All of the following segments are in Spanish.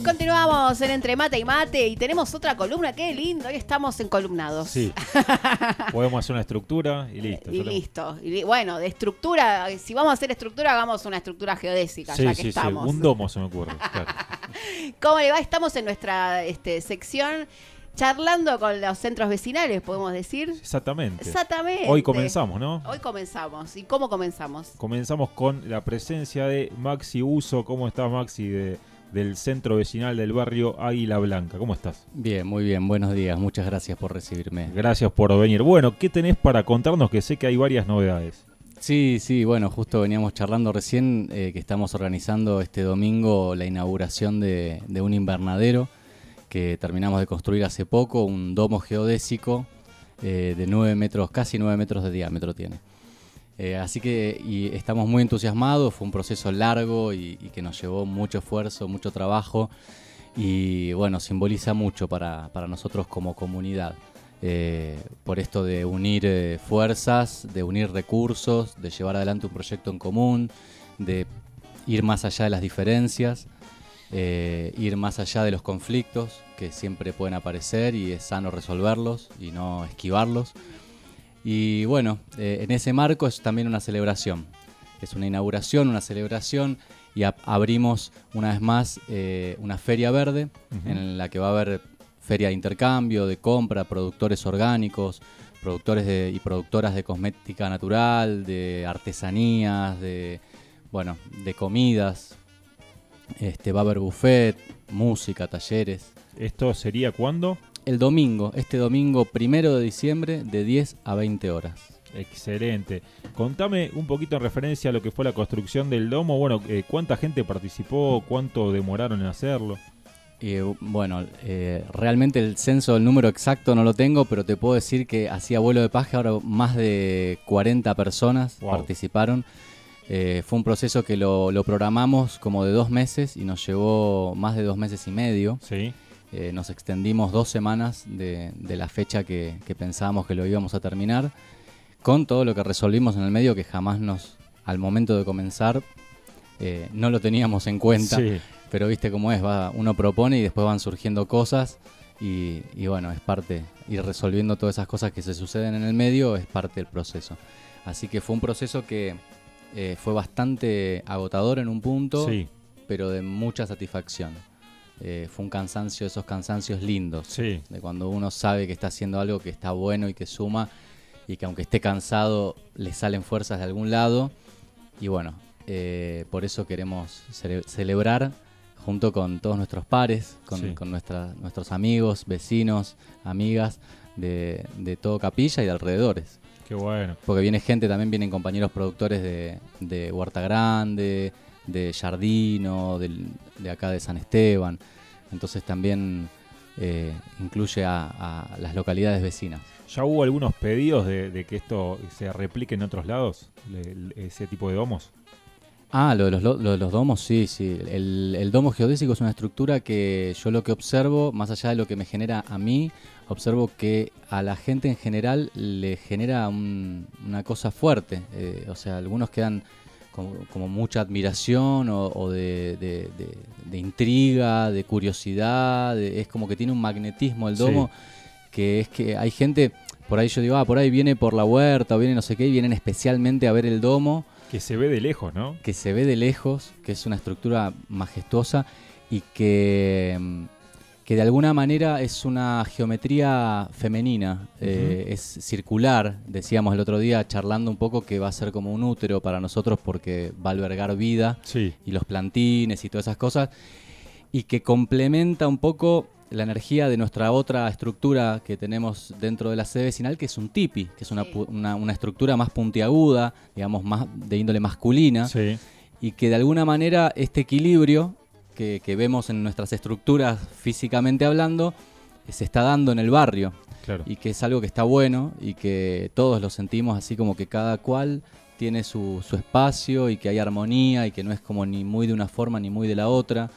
continuamos en Entre Mate y Mate y tenemos otra columna. Qué lindo, hoy estamos encolumnados. Sí. Podemos hacer una estructura y listo. Y listo. Y bueno, de estructura, si vamos a hacer estructura, hagamos una estructura geodésica, Sí, ya que sí, estamos. sí. Un domo se me ocurre. Claro. ¿Cómo le va? Estamos en nuestra sección charlando con los centros vecinales, podemos decir. Exactamente. Exactamente. Hoy comenzamos, ¿no? Hoy comenzamos. ¿Y cómo comenzamos? Comenzamos con la presencia de Maxi Uso. ¿Cómo estás, Maxi? Del centro vecinal del barrio Águila Blanca. ¿Cómo estás? Bien, muy bien. Buenos días. Muchas gracias por recibirme. Gracias por venir. Bueno, ¿qué tenés para contarnos? Que sé que hay varias novedades. Sí, bueno, justo veníamos charlando recién que estamos organizando este domingo la inauguración de un invernadero que terminamos de construir hace poco, un domo geodésico de 9 metros, casi 9 metros de diámetro tiene. Así que estamos muy entusiasmados, fue un proceso largo y que nos llevó mucho esfuerzo, mucho trabajo y bueno, simboliza mucho para nosotros como comunidad. Por esto de unir fuerzas, de unir recursos, de llevar adelante un proyecto en común, de ir más allá de las diferencias, ir más allá de los conflictos que siempre pueden aparecer y es sano resolverlos y no esquivarlos. Y bueno, en ese marco es también una celebración. Es una inauguración, una celebración y abrimos una vez más una feria verde en la que va a haber feria de intercambio, de compra, productores orgánicos, productores y productoras de cosmética natural, de artesanías, de comidas. Va a haber buffet, música, talleres. ¿Esto sería cuándo? El domingo, este domingo 1 de diciembre de 10 a 20 horas. Excelente. Contame un poquito en referencia a lo que fue la construcción del domo. Bueno, ¿cuánta gente participó? ¿Cuánto demoraron en hacerlo? Realmente el censo del número exacto no lo tengo, pero te puedo decir que hacía vuelo de paja, ahora más de 40 personas participaron. Fue un proceso que lo programamos como de 2 meses y nos llevó más de 2 meses y medio. Sí. Nos extendimos 2 semanas de la fecha que pensábamos que lo íbamos a terminar, con todo lo que resolvimos en el medio que jamás al momento de comenzar, no lo teníamos en cuenta. Sí. Pero viste cómo es, uno propone y después van surgiendo cosas y bueno, es parte, ir resolviendo todas esas cosas que se suceden en el medio es parte del proceso. Así que fue un proceso que fue bastante agotador en un punto, sí, pero de mucha satisfacción. Fue un cansancio, esos cansancios lindos, sí, de cuando uno sabe que está haciendo algo que está bueno y que suma y que aunque esté cansado le salen fuerzas de algún lado y bueno, por eso queremos celebrar junto con todos nuestros pares, con nuestros amigos, vecinos, amigas de todo Capilla y de alrededores. Qué bueno. Porque también vienen compañeros productores de Huerta Grande, de Jardino, de acá de San Esteban. Entonces también incluye a las localidades vecinas. ¿Ya hubo algunos pedidos de que esto se replique en otros lados, ese tipo de domos? Lo de los domos, sí. El domo geodésico es una estructura que yo lo que observo, más allá de lo que me genera a mí, observo que a la gente en general le genera una cosa fuerte. O sea, algunos quedan como mucha admiración o de intriga, de curiosidad. Es como que tiene un magnetismo el domo, que es que hay gente, por ahí yo digo, por ahí viene por la huerta o viene no sé qué, y vienen especialmente a ver el domo. Que se ve de lejos, ¿no? Que se ve de lejos, que es una estructura majestuosa y que de alguna manera es una geometría femenina, es circular, decíamos el otro día charlando un poco que va a ser como un útero para nosotros porque va a albergar vida y los plantines y todas esas cosas y que complementa un poco la energía de nuestra otra estructura que tenemos dentro de la sede vecinal, que es un tipi, que es una estructura más puntiaguda, digamos, más de índole masculina, y que de alguna manera este equilibrio que vemos en nuestras estructuras físicamente hablando, se está dando en el barrio, y que es algo que está bueno y que todos lo sentimos así como que cada cual tiene su espacio y que hay armonía y que no es como ni muy de una forma ni muy de la otra.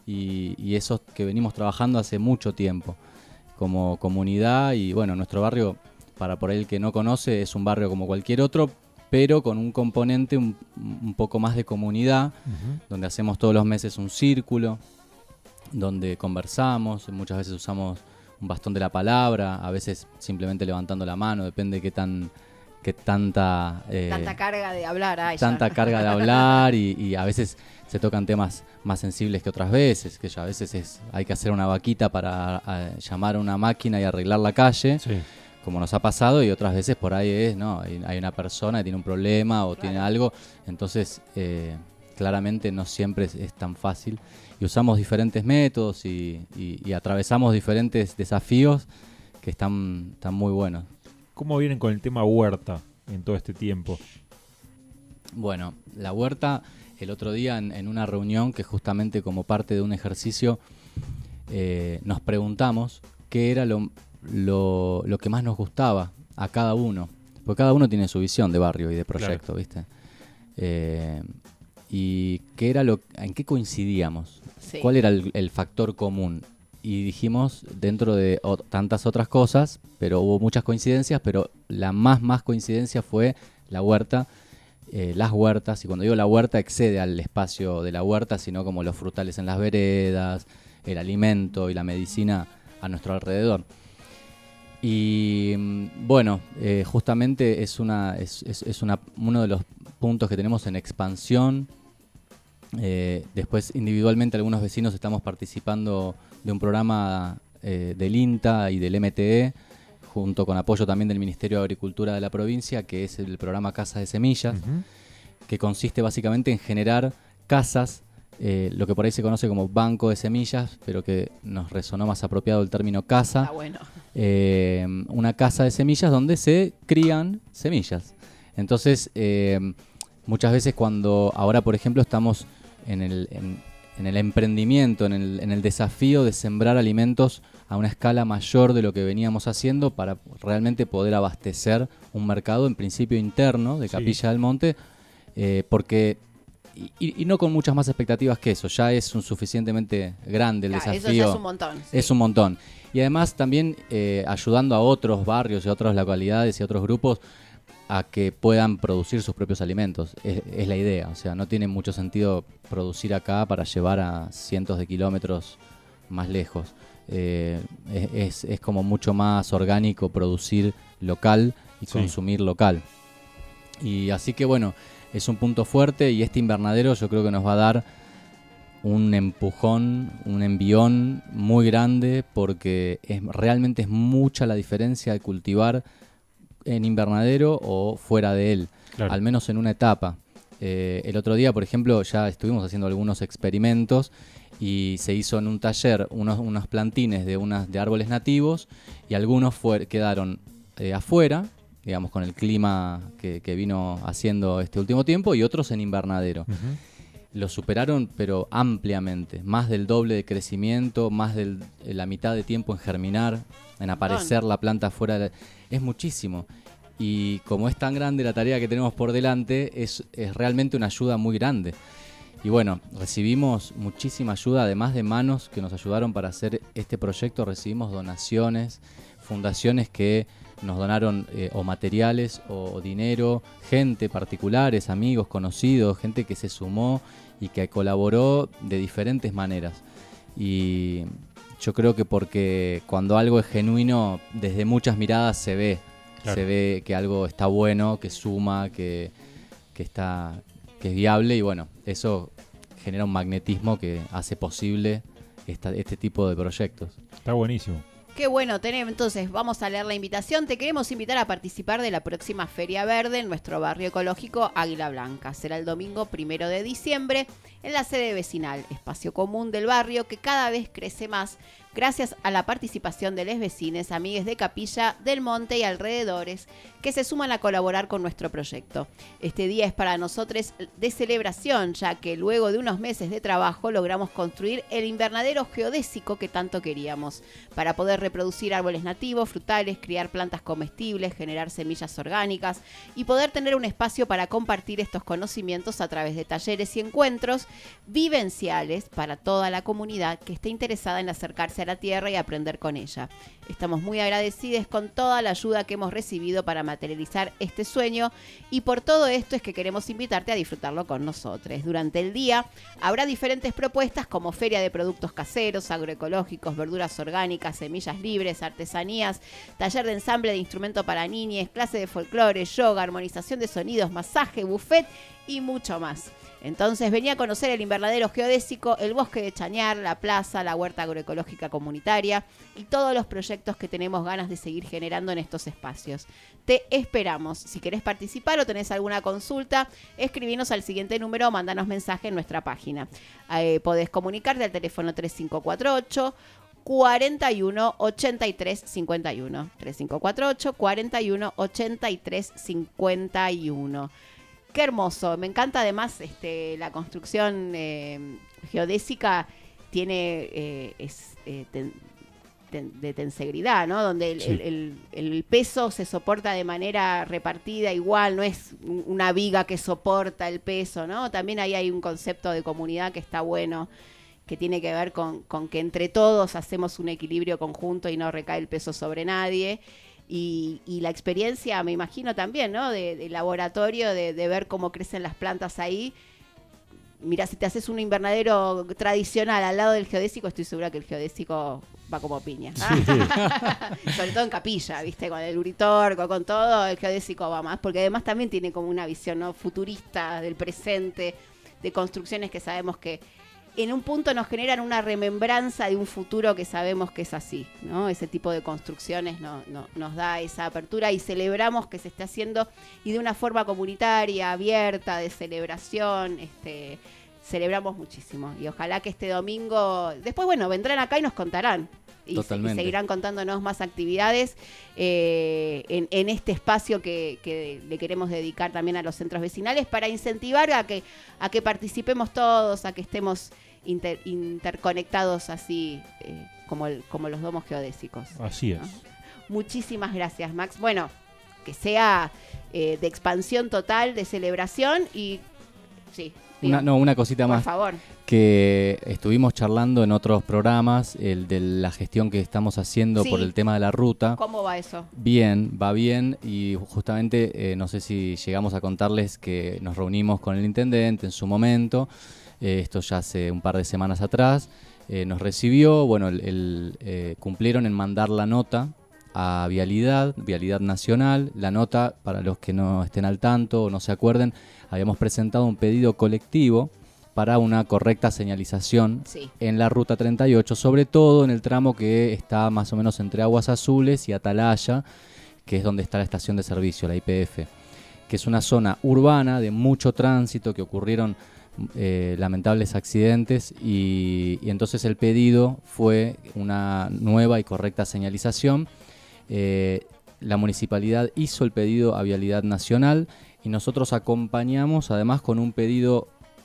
Y eso que venimos trabajando hace mucho tiempo como comunidad y bueno, nuestro barrio, para por ahí el que no conoce, es un barrio como cualquier otro, pero con un componente un poco más de comunidad, donde hacemos todos los meses un círculo donde conversamos, muchas veces usamos un bastón de la palabra, a veces simplemente levantando la mano, depende de tanta carga de hablar hay tanta ya. carga de hablar y a veces se tocan temas más sensibles que otras veces, que ya a veces hay que hacer una vaquita para llamar a una máquina y arreglar la calle, Sí. como nos ha pasado, y otras veces por ahí hay una persona que tiene un problema o tiene algo, entonces claramente no siempre es tan fácil y usamos diferentes métodos y atravesamos diferentes desafíos que están muy buenos. ¿Cómo vienen con el tema huerta en todo este tiempo? Bueno, la huerta, el otro día en una reunión que justamente como parte de un ejercicio nos preguntamos qué era lo que más nos gustaba a cada uno, porque cada uno tiene su visión de barrio y de proyecto, claro. ¿viste? Y qué era en qué coincidíamos, Sí. cuál era el factor común. Y dijimos, dentro de tantas otras cosas, pero hubo muchas coincidencias, pero la más coincidencia fue la huerta, las huertas, y cuando digo la huerta excede al espacio de la huerta, sino como los frutales en las veredas, el alimento y la medicina a nuestro alrededor. Y bueno, justamente es uno de los puntos que tenemos en expansión. Después individualmente algunos vecinos estamos participando de un programa del INTA y del MTE, junto con apoyo también del Ministerio de Agricultura de la provincia, que es el programa Casa de Semillas, que consiste básicamente en generar casas, lo que por ahí se conoce como banco de semillas, pero que nos resonó más apropiado el término casa. Ah, bueno. Una casa de semillas donde se crían semillas. Entonces, muchas veces ahora por ejemplo estamos en el emprendimiento, en el desafío de sembrar alimentos a una escala mayor de lo que veníamos haciendo para realmente poder abastecer un mercado en principio interno de Capilla del Monte, porque y no con muchas más expectativas que eso, ya es un suficientemente grande el desafío. Eso ya es un montón. Sí. Es un montón. Y además también ayudando a otros barrios y a otras localidades y a otros grupos a que puedan producir sus propios alimentos. Es la idea. O sea, no tiene mucho sentido producir acá para llevar a cientos de kilómetros más lejos. Es como mucho más orgánico producir local y consumir local. Y así que bueno, es un punto fuerte y este invernadero yo creo que nos va a dar un empujón, un envión muy grande, porque realmente es mucha la diferencia de cultivar en invernadero o fuera de él, Claro. al menos en una etapa. El otro día, por ejemplo, ya estuvimos haciendo algunos experimentos y se hizo en un taller unos plantines de árboles nativos y algunos quedaron afuera, digamos, con el clima que vino haciendo este último tiempo, y otros en invernadero. Lo superaron, pero ampliamente, más del doble de crecimiento, más de la mitad de tiempo en germinar, en aparecer la planta afuera. Es muchísimo. Y como es tan grande la tarea que tenemos por delante, es realmente una ayuda muy grande. Y bueno, recibimos muchísima ayuda, además de manos que nos ayudaron para hacer este proyecto, recibimos donaciones, fundaciones que nos donaron o materiales o dinero, gente, particulares, amigos, conocidos, gente que se sumó y que colaboró de diferentes maneras. Y yo creo que porque cuando algo es genuino, desde muchas miradas se ve. Claro. Se ve que algo está bueno, que suma, que es viable, y bueno, eso genera un magnetismo que hace posible este tipo de proyectos. Está buenísimo. Qué bueno, entonces vamos a leer la invitación. Te queremos invitar a participar de la próxima Feria Verde en nuestro barrio ecológico Águila Blanca. Será el domingo 1 de diciembre en la sede vecinal, espacio común del barrio que cada vez crece más gracias a la participación de los vecinos, amigues de Capilla del Monte y alrededores, que se suman a colaborar con nuestro proyecto. Este día es para nosotros de celebración, ya que luego de unos meses de trabajo logramos construir el invernadero geodésico que tanto queríamos, para poder reproducir árboles nativos, frutales, criar plantas comestibles, generar semillas orgánicas y poder tener un espacio para compartir estos conocimientos a través de talleres y encuentros vivenciales para toda la comunidad que esté interesada en acercarse acercarse a la tierra y aprender con ella. Estamos muy agradecidos con toda la ayuda que hemos recibido para materializar este sueño y por todo esto es que queremos invitarte a disfrutarlo con nosotros. Durante el día habrá diferentes propuestas como feria de productos caseros, agroecológicos, verduras orgánicas, semillas libres, artesanías, taller de ensamble de instrumento para niñes, clase de folclore, yoga, armonización de sonidos, masaje, buffet y mucho más. Entonces venía a conocer el invernadero geodésico, el bosque de Chañar, la plaza, la huerta agroecológica comunitaria y todos los proyectos que tenemos ganas de seguir generando en estos espacios. Te esperamos. Si querés participar o tenés alguna consulta, escribinos al siguiente número o mandanos mensaje en nuestra página. Podés comunicarte al teléfono 3548 41 83 51. 3548 41 83 51. Qué hermoso, me encanta además la construcción geodésica tiene de tensegridad, ¿no? Donde el peso se soporta de manera repartida igual, no es una viga que soporta el peso, ¿no? También ahí hay un concepto de comunidad que está bueno, que tiene que ver con que entre todos hacemos un equilibrio conjunto y no recae el peso sobre nadie. Y la experiencia, me imagino también, ¿no? De laboratorio, de ver cómo crecen las plantas ahí. Mirá, si te haces un invernadero tradicional al lado del geodésico, estoy segura que el geodésico va como piña. Sí. Sobre todo en capilla, ¿viste? Con el uritorco, con todo, el geodésico va más. Porque además también tiene como una visión, ¿no? Futurista del presente, de construcciones que sabemos que en un punto nos generan una remembranza de un futuro que sabemos que es así, ¿no? Ese tipo de construcciones nos da esa apertura y celebramos que se esté haciendo y de una forma comunitaria, abierta, de celebración, celebramos muchísimo. Y ojalá que este domingo, después, bueno, vendrán acá y nos contarán. Y seguirán contándonos más actividades en este espacio que le queremos dedicar también a los centros vecinales para incentivar a que participemos todos, a que estemos interconectados así como los domos geodésicos. Así es. ¿No? Muchísimas gracias, Max. Bueno, que sea de expansión total, de celebración y sí. Una cosita más. Por favor. Que estuvimos charlando en otros programas, el de la gestión que estamos haciendo por el tema de la ruta. ¿Cómo va eso? Bien, va bien y justamente no sé si llegamos a contarles que nos reunimos con el intendente en su momento, esto ya hace un par de semanas atrás, nos recibió, bueno, cumplieron en mandar la nota a Vialidad Nacional. La nota, para los que no estén al tanto o no se acuerden, habíamos presentado un pedido colectivo para una correcta señalización en la Ruta 38, sobre todo en el tramo que está más o menos entre Aguas Azules y Atalaya, que es donde está la estación de servicio, la YPF, que es una zona urbana de mucho tránsito, que ocurrieron lamentables accidentes y entonces el pedido fue una nueva y correcta señalización. La municipalidad hizo el pedido a Vialidad Nacional y nosotros acompañamos además con un pedido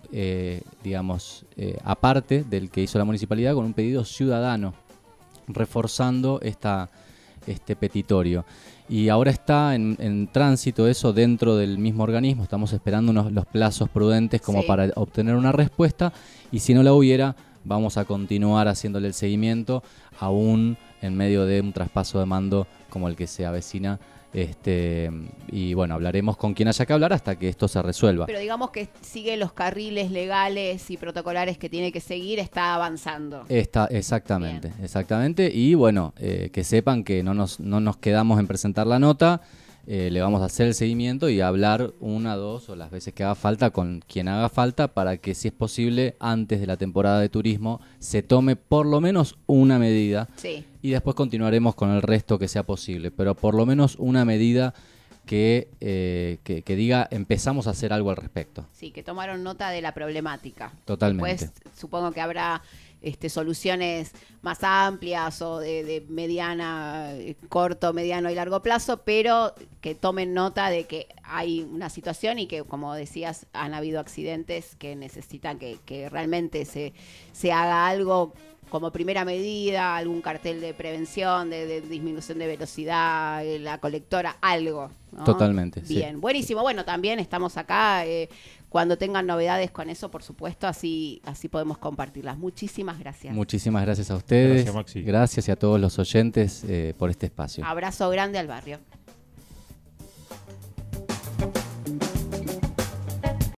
aparte del que hizo la municipalidad, con un pedido ciudadano, reforzando este petitorio. Y ahora está en tránsito eso dentro del mismo organismo. Estamos esperando los plazos prudentes como para obtener una respuesta, y si no la hubiera, vamos a continuar haciéndole el seguimiento, aún en medio de un traspaso de mando como el que se avecina. Y bueno, hablaremos con quien haya que hablar hasta que esto se resuelva. Pero digamos que sigue los carriles legales y protocolares que tiene que seguir, está avanzando. Exactamente. Y bueno, que sepan que no nos quedamos en presentar la nota. Le vamos a hacer el seguimiento y hablar una, dos o las veces que haga falta con quien haga falta, para que, si es posible, antes de la temporada de turismo se tome por lo menos una medida. Sí. Y después continuaremos con el resto que sea posible, pero por lo menos una medida que diga empezamos a hacer algo al respecto. Sí, que tomaron nota de la problemática. Totalmente. Después supongo que habrá soluciones más amplias o de mediana, corto, mediano y largo plazo, pero que tomen nota de que hay una situación y que, como decías, han habido accidentes que necesitan que realmente se haga algo como primera medida, algún cartel de prevención, de disminución de velocidad, la colectora, algo, ¿no? Totalmente. Bien, sí. buenísimo. Bueno, también estamos acá cuando tengan novedades con eso, por supuesto, así podemos compartirlas. Muchísimas gracias. Muchísimas gracias a ustedes. Gracias, Maxi. Gracias y a todos los oyentes por este espacio. Abrazo grande al barrio.